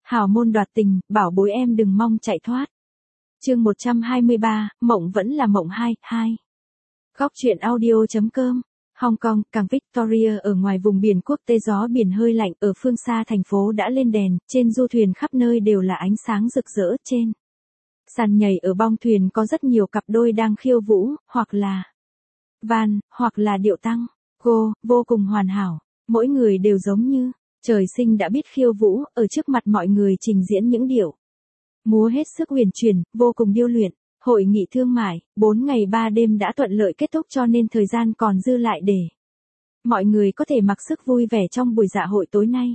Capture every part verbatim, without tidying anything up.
Hào môn đoạt tình, bảo bối em đừng mong chạy thoát. Chương một trăm hai mươi ba, mộng vẫn là mộng hai, hai. Góc truyện audio.com. Hong Kong, cảng Victoria ở ngoài vùng biển quốc tế, gió biển hơi lạnh, ở phương xa thành phố đã lên đèn, trên du thuyền khắp nơi đều là ánh sáng rực rỡ. Trên sàn nhảy ở bong thuyền có rất nhiều cặp đôi đang khiêu vũ, hoặc là van, hoặc là điệu tăng. Cô, vô cùng hoàn hảo, mỗi người đều giống như trời sinh đã biết khiêu vũ, ở trước mặt mọi người trình diễn những điệu múa hết sức huyền chuyển, vô cùng điêu luyện. Hội nghị thương mại, bốn ngày ba đêm đã thuận lợi kết thúc, cho nên thời gian còn dư lại để mọi người có thể mặc sức vui vẻ trong buổi dạ hội tối nay.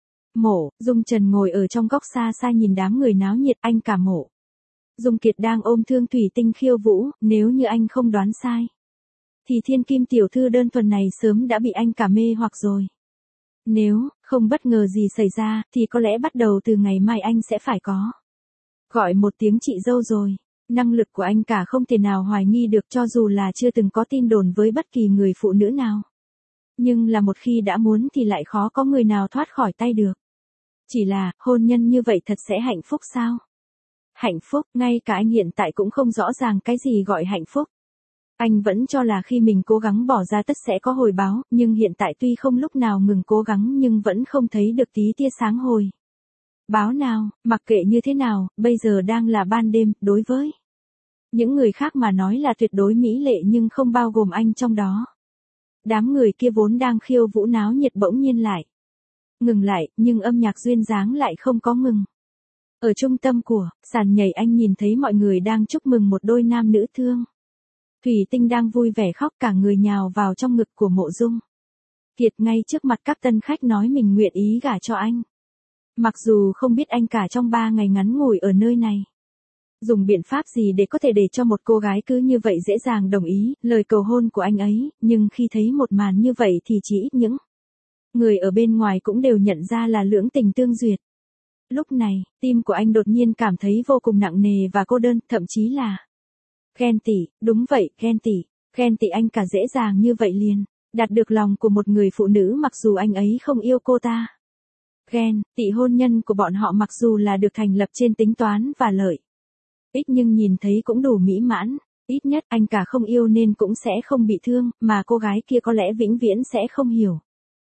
Mộ Dung Trần ngồi ở trong góc xa xa nhìn đám người náo nhiệt. Anh cả Mộ Dung Kiệt đang ôm Thương Thủy Tinh khiêu vũ, nếu như anh không đoán sai thì thiên kim tiểu thư đơn thuần này sớm đã bị anh cả mê hoặc rồi. Nếu không bất ngờ gì xảy ra thì có lẽ bắt đầu từ ngày mai anh sẽ phải có gọi một tiếng chị dâu rồi. Năng lực của anh cả không thể nào hoài nghi được, cho dù là chưa từng có tin đồn với bất kỳ người phụ nữ nào. Nhưng là một khi đã muốn thì lại khó có người nào thoát khỏi tay được. Chỉ là, hôn nhân như vậy thật sẽ hạnh phúc sao? Hạnh phúc, ngay cả anh hiện tại cũng không rõ ràng cái gì gọi hạnh phúc. Anh vẫn cho là khi mình cố gắng bỏ ra tất sẽ có hồi báo, nhưng hiện tại tuy không lúc nào ngừng cố gắng nhưng vẫn không thấy được tí tia sáng hồi báo nào. Mặc kệ như thế nào, bây giờ đang là ban đêm, đối với những người khác mà nói là tuyệt đối mỹ lệ, nhưng không bao gồm anh trong đó. Đám người kia vốn đang khiêu vũ náo nhiệt bỗng nhiên lại ngừng lại, nhưng âm nhạc duyên dáng lại không có ngừng. Ở trung tâm của sàn nhảy, anh nhìn thấy mọi người đang chúc mừng một đôi nam nữ. Thương Thủy Tinh đang vui vẻ khóc, cả người nhào vào trong ngực của Mộ Dung Kiệt ngay trước mặt các tân khách, nói mình nguyện ý gả cho anh. Mặc dù không biết anh cả trong ba ngày ngắn ngủi ở nơi này dùng biện pháp gì để có thể để cho một cô gái cứ như vậy dễ dàng đồng ý lời cầu hôn của anh ấy, nhưng khi thấy một màn như vậy thì chỉ ít những người ở bên ngoài cũng đều nhận ra là lưỡng tình tương duyệt. Lúc này, tim của anh đột nhiên cảm thấy vô cùng nặng nề và cô đơn, thậm chí là ghen tị. Đúng vậy, ghen tị. Ghen tị anh cả dễ dàng như vậy liền đạt được lòng của một người phụ nữ mặc dù anh ấy không yêu cô ta. Ghen tị hôn nhân của bọn họ mặc dù là được thành lập trên tính toán và lợi ích nhưng nhìn thấy cũng đủ mỹ mãn. Ít nhất anh cả không yêu nên cũng sẽ không bị thương, mà cô gái kia có lẽ vĩnh viễn sẽ không hiểu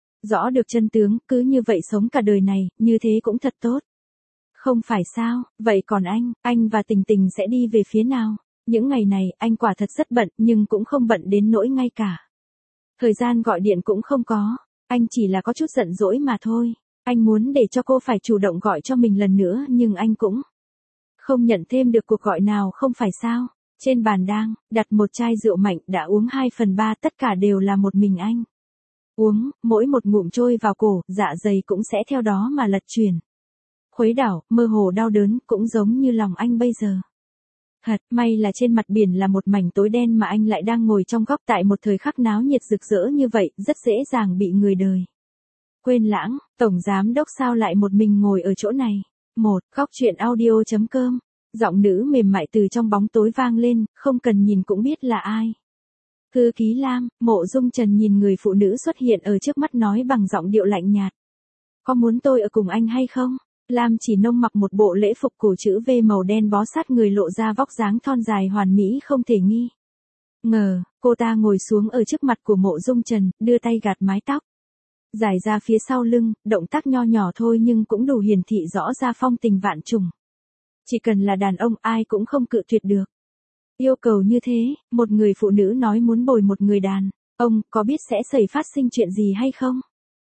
rõ được chân tướng, cứ như vậy sống cả đời này, như thế cũng thật tốt. Không phải sao? Vậy còn anh, anh và Tình Tình sẽ đi về phía nào? Những ngày này, anh quả thật rất bận, nhưng cũng không bận đến nỗi ngay cả thời gian gọi điện cũng không có. Anh chỉ là có chút giận dỗi mà thôi. Anh muốn để cho cô phải chủ động gọi cho mình lần nữa, nhưng anh cũng không nhận thêm được cuộc gọi nào, không phải sao? Trên bàn đang đặt một chai rượu mạnh, đã uống hai phần ba, tất cả đều là một mình anh uống, mỗi một ngụm trôi vào cổ, dạ dày cũng sẽ theo đó mà lật chuyển, khuấy đảo, mơ hồ đau đớn, cũng giống như lòng anh bây giờ. Thật may là trên mặt biển là một mảnh tối đen mà anh lại đang ngồi trong góc tại một thời khắc náo nhiệt rực rỡ như vậy, rất dễ dàng bị người đời quên lãng. Tổng giám đốc sao lại một mình ngồi ở chỗ này? Một, góc truyện audio.com. Giọng nữ mềm mại từ trong bóng tối vang lên, không cần nhìn cũng biết là ai. Thư ký Lam. Mộ Dung Trần nhìn người phụ nữ xuất hiện ở trước mắt nói bằng giọng điệu lạnh nhạt. Có muốn tôi ở cùng anh hay không? Lam Chỉ Nông mặc một bộ lễ phục cổ chữ V màu đen bó sát người, lộ ra vóc dáng thon dài hoàn mỹ không thể nghi ngờ. Cô ta ngồi xuống ở trước mặt của Mộ Dung Trần, đưa tay gạt mái tóc dài ra phía sau lưng, động tác nho nhỏ thôi nhưng cũng đủ hiển thị rõ ra phong tình vạn trùng. Chỉ cần là đàn ông ai cũng không cự tuyệt được yêu cầu như thế. Một người phụ nữ nói muốn bồi một người đàn ông, có biết sẽ xảy phát sinh chuyện gì hay không?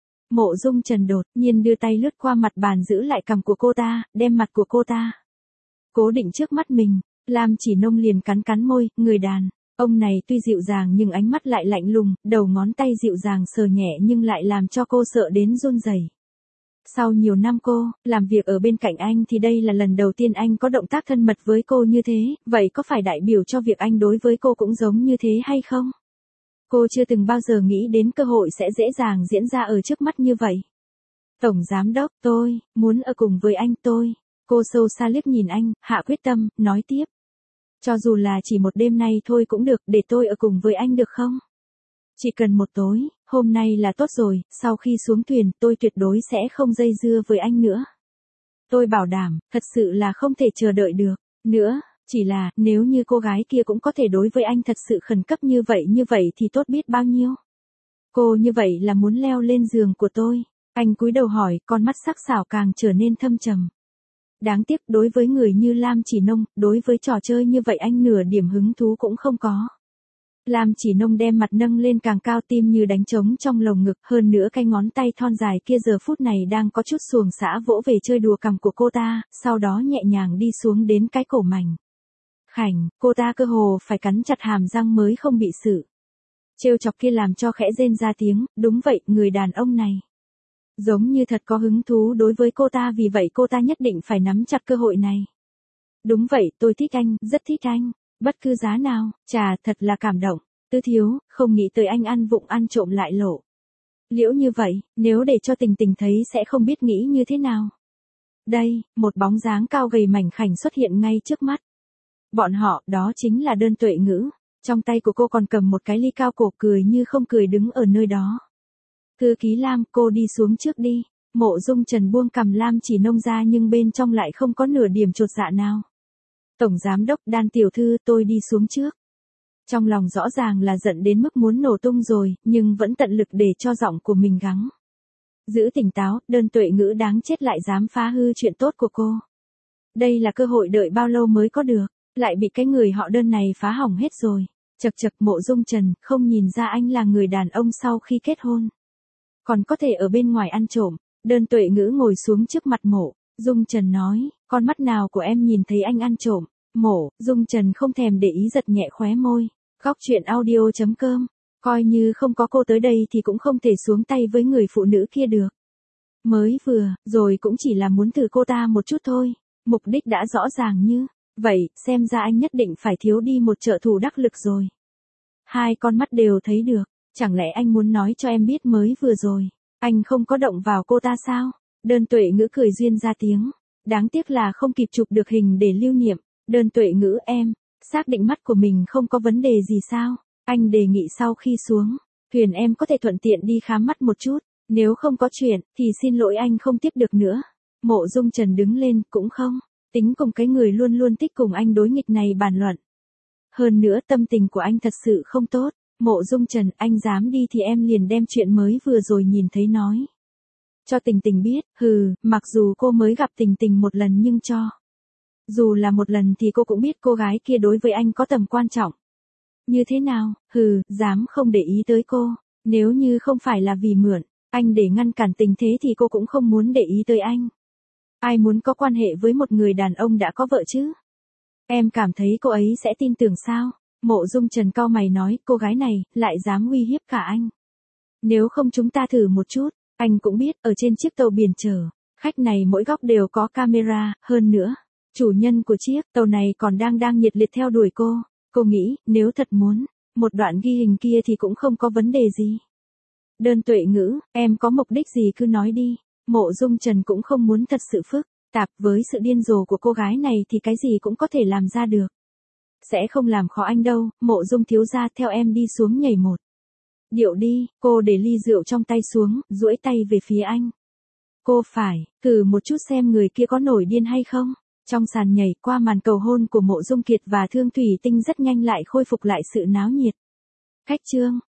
Mộ Dung Trần đột nhiên đưa tay lướt qua mặt bàn, giữ lại cằm của cô ta, đem mặt của cô ta cố định trước mắt mình. Lam Chỉ Nông liền cắn cắn môi, người đàn ông này tuy dịu dàng nhưng ánh mắt lại lạnh lùng, đầu ngón tay dịu dàng sờ nhẹ nhưng lại làm cho cô sợ đến run rẩy. Sau nhiều năm cô làm việc ở bên cạnh anh thì đây là lần đầu tiên anh có động tác thân mật với cô như thế, vậy có phải đại biểu cho việc anh đối với cô cũng giống như thế hay không? Cô chưa từng bao giờ nghĩ đến cơ hội sẽ dễ dàng diễn ra ở trước mắt như vậy. Tổng giám đốc, tôi muốn ở cùng với anh. Tôi Cô sâu xa liếc nhìn anh, hạ quyết tâm, nói tiếp. Cho dù là chỉ một đêm nay thôi cũng được, để tôi ở cùng với anh được không? Chỉ cần một tối, hôm nay là tốt rồi, sau khi xuống thuyền tôi tuyệt đối sẽ không dây dưa với anh nữa. tôi bảo đảm, thật sự là không thể chờ đợi được. Nữa, chỉ là, nếu như cô gái kia cũng có thể đối với anh thật sự khẩn cấp như vậy như vậy thì tốt biết bao nhiêu. Cô như vậy là muốn leo lên giường của tôi. Anh cúi đầu hỏi, con mắt sắc sảo càng trở nên thâm trầm. Đáng tiếc đối với người như Lam Chỉ Nông, đối với trò chơi như vậy anh nửa điểm hứng thú cũng không có. Lam Chỉ Nông đem mặt nâng lên càng cao, tim như đánh trống trong lồng ngực, hơn nữa cái ngón tay thon dài kia giờ phút này đang có chút xuồng xã vỗ về chơi đùa cằm của cô ta, sau đó nhẹ nhàng đi xuống đến cái cổ mảnh khảnh, cô ta cơ hồ phải cắn chặt hàm răng mới không bị sự trêu chọc kia làm cho khẽ rên ra tiếng. Đúng vậy, người đàn ông này giống như thật có hứng thú đối với cô ta, vì vậy cô ta nhất định phải nắm chặt cơ hội này. Đúng vậy, tôi thích anh, rất thích anh. Bất cứ giá nào, chà, thật là cảm động. Tứ thiếu, không nghĩ tới anh ăn vụng ăn trộm lại lộ liễu như vậy, nếu để cho Tình Tình thấy sẽ không biết nghĩ như thế nào. Đây, một bóng dáng cao gầy mảnh khảnh xuất hiện ngay trước mắt. Bọn họ, đó chính là Đơn Tuệ Ngữ. Trong tay của cô còn cầm một cái ly cao cổ, cười như không cười đứng ở nơi đó. Thư ký Lam, cô đi xuống trước đi. Mộ Dung Trần buông cằm Lam Chỉ Nông ra nhưng bên trong lại không có nửa điểm chột dạ nào. Tổng giám đốc Đan tiểu thư, tôi đi xuống trước. Trong lòng rõ ràng là giận đến mức muốn nổ tung rồi, nhưng vẫn tận lực để cho giọng của mình gắng giữ tỉnh táo. Đơn Tuệ Ngữ đáng chết lại dám phá hư chuyện tốt của cô. Đây là cơ hội đợi bao lâu mới có được, lại bị cái người họ Đơn này phá hỏng hết rồi. Chật chật, Mộ Dung Trần, không nhìn ra anh là người đàn ông sau khi kết hôn còn có thể ở bên ngoài ăn trộm. Đơn Tuệ Ngữ ngồi xuống trước mặt Mộ Dung Trần nói, con mắt nào của em nhìn thấy anh ăn trộm? Mộ Dung Trần không thèm để ý giật nhẹ khóe môi. Góc truyện audio chấm com, coi như không có cô tới đây thì cũng không thể xuống tay với người phụ nữ kia được. Mới vừa, rồi cũng chỉ là muốn thử cô ta một chút thôi. Mục đích đã rõ ràng như vậy, xem ra anh nhất định phải thiếu đi một trợ thủ đắc lực rồi. Hai con mắt đều thấy được, chẳng lẽ anh muốn nói cho em biết mới vừa rồi anh không có động vào cô ta sao? Đơn Tuệ Ngữ cười duyên ra tiếng. Đáng tiếc là không kịp chụp được hình để lưu niệm. Đơn Tuệ Ngữ, em xác định mắt của mình không có vấn đề gì sao? Anh đề nghị sau khi xuống thuyền em có thể thuận tiện đi khám mắt một chút. Nếu không có chuyện thì xin lỗi anh không tiếp được nữa. Mộ Dung Trần đứng lên, cũng không tính cùng cái người luôn luôn thích cùng anh đối nghịch này bàn luận. Hơn nữa tâm tình của anh thật sự không tốt. Mộ Dung Trần, anh dám đi thì em liền đem chuyện mới vừa rồi nhìn thấy nói cho Tình Tình biết. Hừ, mặc dù cô mới gặp Tình Tình một lần nhưng cho dù là một lần thì cô cũng biết cô gái kia đối với anh có tầm quan trọng như thế nào. Hừ, dám không để ý tới cô. Nếu như không phải là vì mượn anh để ngăn cản tình thế thì cô cũng không muốn để ý tới anh. Ai muốn có quan hệ với một người đàn ông đã có vợ chứ? Em cảm thấy cô ấy sẽ tin tưởng sao? Mộ Dung Trần cau mày nói, cô gái này lại dám uy hiếp cả anh. Nếu không chúng ta thử một chút. Anh cũng biết, ở trên chiếc tàu biển chở khách này mỗi góc đều có camera, hơn nữa chủ nhân của chiếc tàu này còn đang đang nhiệt liệt theo đuổi cô. Cô nghĩ, nếu thật muốn một đoạn ghi hình kia thì cũng không có vấn đề gì. Đơn Tuệ Ngữ, em có mục đích gì cứ nói đi. Mộ Dung Trần cũng không muốn thật sự phức tạp, với sự điên rồ của cô gái này thì cái gì cũng có thể làm ra được. Sẽ không làm khó anh đâu. Mộ Dung thiếu gia, theo em đi xuống nhảy một điệu đi. Cô để ly rượu trong tay xuống, duỗi tay về phía anh. Cô phải thử một chút xem người kia có nổi điên hay không. Trong sàn nhảy, qua màn cầu hôn của Mộ Dung Kiệt và Thương Thủy Tinh rất nhanh lại khôi phục lại sự náo nhiệt. Khách trương,